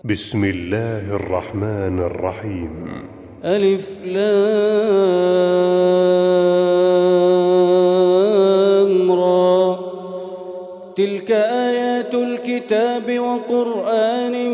بسم الله الرحمن الرحيم. ألف لام را. تلك آيات الكتاب وقرآن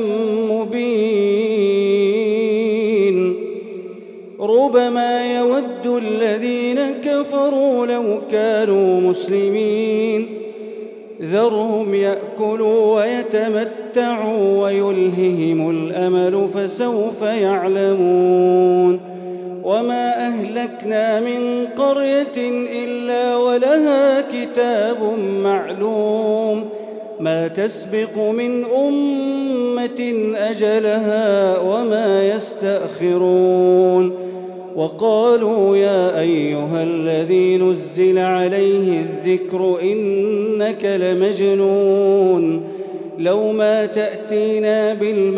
مبين. ربما يود الذين كفروا لو كانوا مسلمين. ذرهم يأكلوا ويتمتعوا ويلههم الأمل فسوف يعلمون. وما أهلكنا من قرية إلا ولها كتاب معلوم. ما تسبق من أمة أجلها وما يستأخرون. وقالوا يا أيها الذي نزل عليه الذكر إنك لمجنون. لو ما تأتينا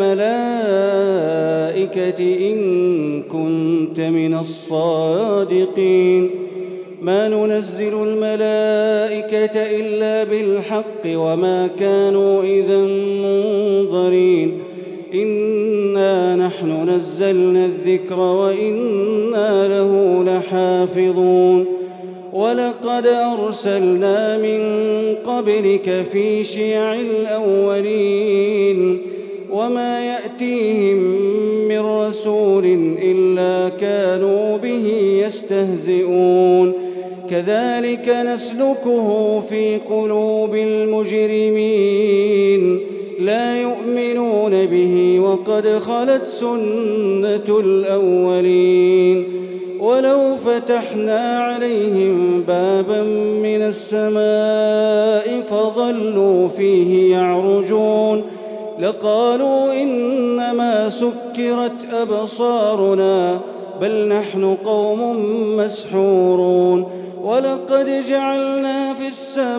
بالملائكة إن كنت من الصادقين. ما ننزل الملائكة إلا بالحق وما كانوا إذا منظرين. إنا نحن نزلنا الذكر وإنا له لحافظون. ولقد أرسلنا من قبلك في شيع الأولين. وما يأتيهم من رسول إلا كانوا به يستهزئون. كذلك نسلكه في قلوب المجرمين. لا يؤمنون به وقد خلت سنة الأولين. ولو فتحنا عليهم بابا من السماء فظلوا فيه يعرجون لقالوا إنما سكرت أبصارنا بل نحن قوم مسحورون. ولقد جعلنا في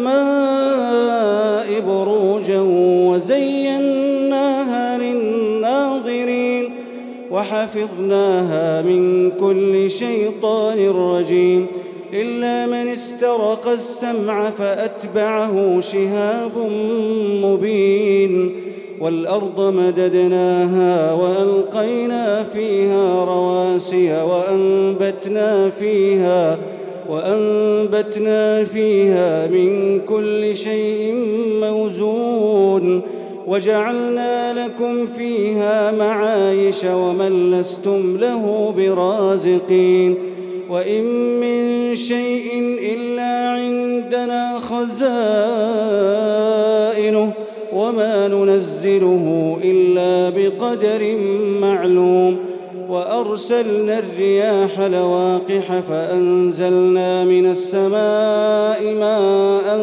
السماء بروجا وزيناها للناظرين وحفظناها من كل شيطان رجيم إلا من استرق السمع فأتبعه شهاب مبين. والأرض مددناها وألقينا فيها رواسي وأنبتنا فيها من كل شيء موزون. وجعلنا لكم فيها معايش ومن لستم له برازقين. وإن من شيء إلا عندنا خزائنه وما ننزله إلا بقدر معلوم. وأرسلنا الرياح لواقح فأنزلنا من السماء ماء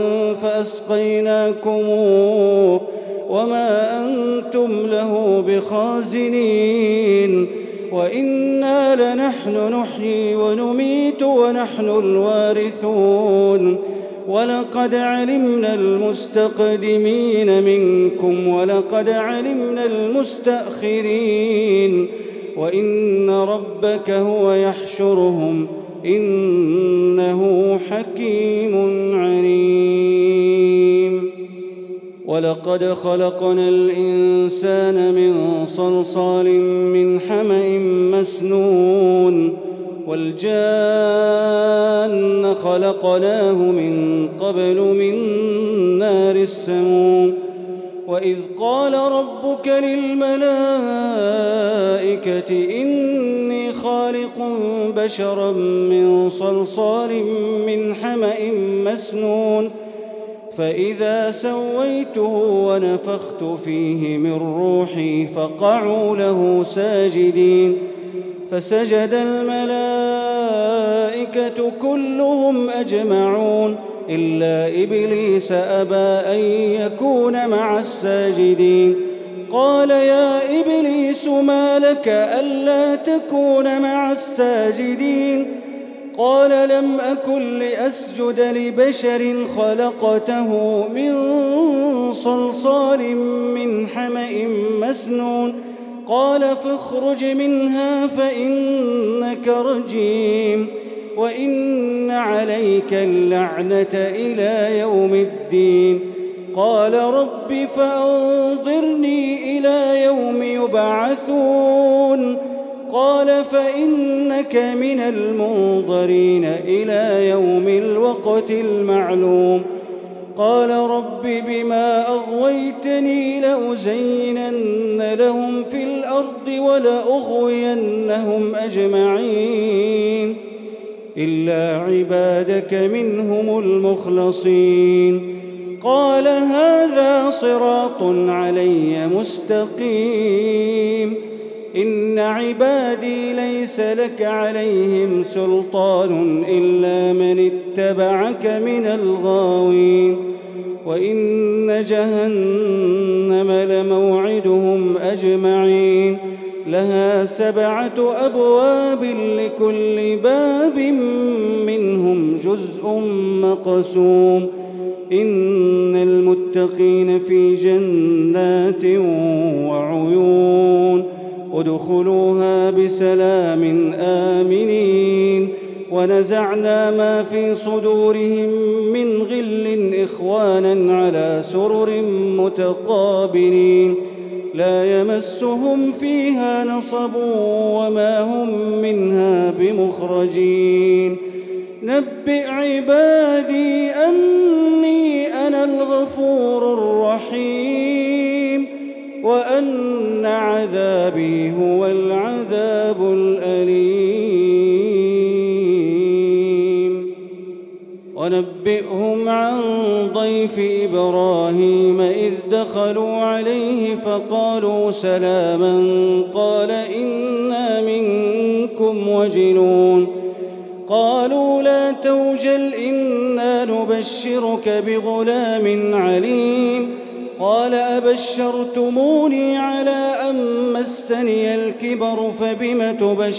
فأسقيناكموه وما أنتم له بخازنين. وإنا لنحن نحيي ونميت ونحن الوارثون. ولقد علمنا المستقدمين منكم ولقد علمنا المستأخرين. وإن ربك هو يحشرهم إنه حكيم عليم. ولقد خلقنا الإنسان من صلصال من حمأ مسنون. والجان خلقناه من قبل من نار السموم. وإذ قال ربك للملائكة إني خالق بشرا من صلصال من حمأ مسنون. فإذا سويته ونفخت فيه من روحي فقعوا له ساجدين. فسجد الملائكة كلهم أجمعون إلا إبليس أبى أن يكون مع الساجدين. قال يا إبليس ما لك ألا تكون مع الساجدين؟ قال لم أكن لأسجد لبشر خلقته من صلصال من حمأ مسنون. قال فاخرج منها فإنك رجيم وإن عليك اللعنة إلى يوم الدين. قال رب فأنظرني إلى يوم يبعثون قال فإنك من المنظرين إلى يوم الوقت المعلوم قال رب بما أغويتني لأزينن لهم في الأرض ولأغوينهم أجمعين إلا عبادك منهم المخلصين قال هذا صراط علي مستقيم إن عبادي ليس لك عليهم سلطان إلا من اتبعك من الغاوين وإن جهنم لموعدهم أجمعين لها 7 أبواب لكل باب منهم جزء مقسوم إن المتقين في جنات وعيون ادخلوها بسلام آمنين ونزعنا ما في صدورهم من غل إخوانا على سرر متقابلين لا يمسهم فيها نصب وما هم منها بمخرجين نبئ عبادي أني أنا الغفور الرحيم وأن عذابي هو العذاب الأليم ونبئهم عن ضيف إبراهيم إذ دخلوا عليه فقالوا سلاما قال إنا منكم وجلون قالوا لا توجل إنا نبشرك بغلام عليم قال أبشرتموني على أن مسني الكبر فبم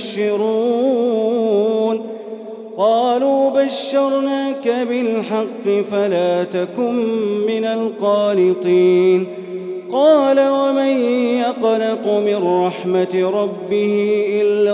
تبشرون قالوا بشرناك بالحق فلا تكن من القانطين قال ومن يقنط من رحمة ربه إلا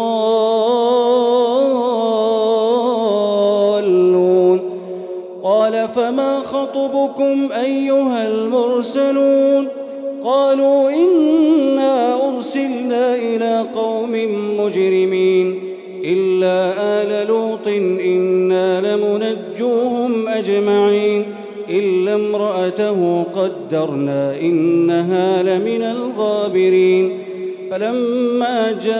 الضالون قال فما خطبكم أيها المرسلون قالوا إنا أرسلنا إلى قوم مجرمين إلا آل لوط إنا لمنجوهم أجمعين إلا امرأته قدرنا إنها لمن الغابرين فلما جاء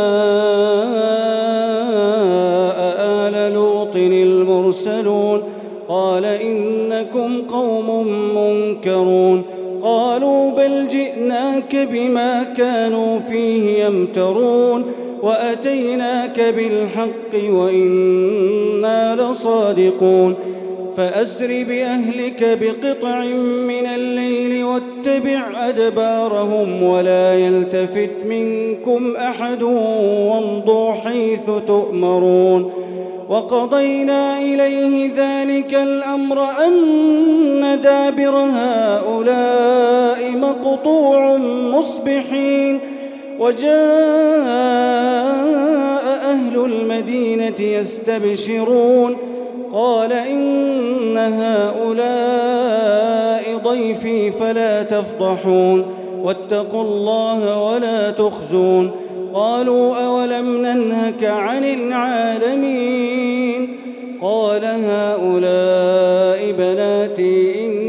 آل لوط المرسلون قال إنكم قوم منكرون قالوا بل جئناك بما كانوا فيه يمترون وأتيناك بالحق وإنا لصادقون فأسر بأهلك بقطع من الليل واتبع أدبارهم ولا يلتفت منكم أحد وامضوا حيث تؤمرون وقضينا إليه ذلك الأمر أن دابر هؤلاء مقطوع مصبحين وجاء أهل المدينة يستبشرون قال إن هؤلاء ضيفي فلا تفضحون واتقوا الله ولا تخزون قالوا أولم ننهك عن العالمين قال هؤلاء بناتي إن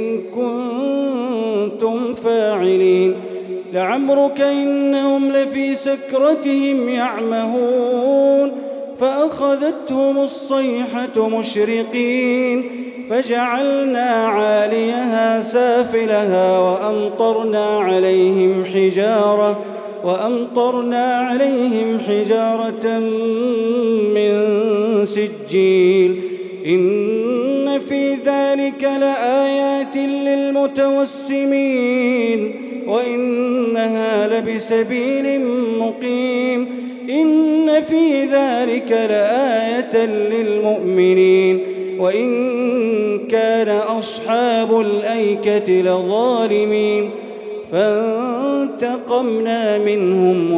كنتم فاعلين لعمرك إنهم لفي سكرتهم يعمهون فأخذتهم الصيحة مشرقين فجعلنا عاليها سافلها وأمطرنا عليهم حجارة من سجيل إن في ذلك لآيات للمتوسمين وإنها لبسبيل مقيم إن في ذلك لآية للمؤمنين وإن كان أصحاب الأيكة لظالمين فانتقمنا منهم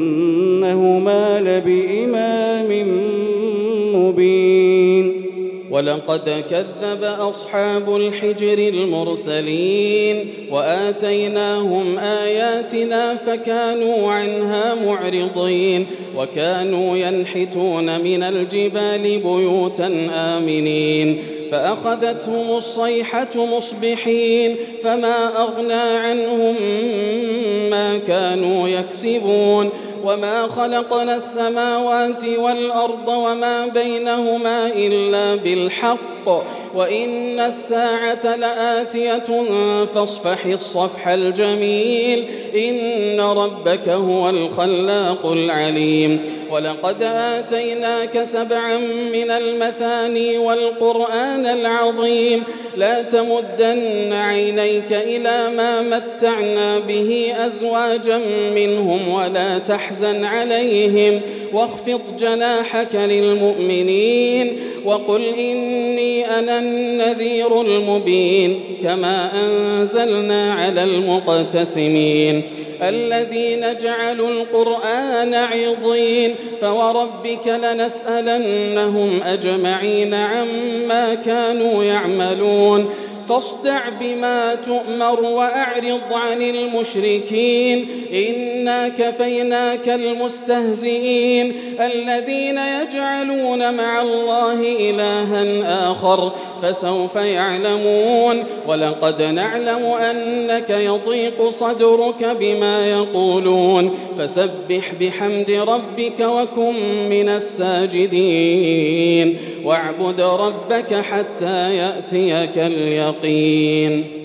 وإنهما لبإمام مبين ولقد كذب أصحاب الحجر المرسلين وآتيناهم آياتنا فكانوا عنها معرضين وكانوا ينحتون من الجبال بيوتا آمنين فأخذتهم الصيحة مصبحين فما أغنى عنهم ما كانوا يكسبون وما خلقنا السماوات والأرض وما بينهما إلا بالحق وإن الساعة لآتية فاصفح الصفح الجميل إن ربك هو الخلاق العليم ولقد آتيناك 7 من المثاني والقرآن العظيم لا تمدن عينيك إلى ما متعنا به أزواجا منهم ولا تحزن عليهم واخفض جناحك للمؤمنين وقل إني أنا النذير المبين كما أنزلنا على المقتسمين الذين جعلوا القرآن عضين فوربك لنسألنهم أجمعين عما كانوا يعملون فاصدع بما تؤمر وأعرض عن المشركين إنا كفيناك المستهزئين الذين يجعلون مع الله إلها آخر فسوف يعلمون ولقد نعلم أنك يضيق صدرك بما يقولون فسبح بحمد ربك وكن من الساجدين واعبد ربك حتى يأتيك اليقين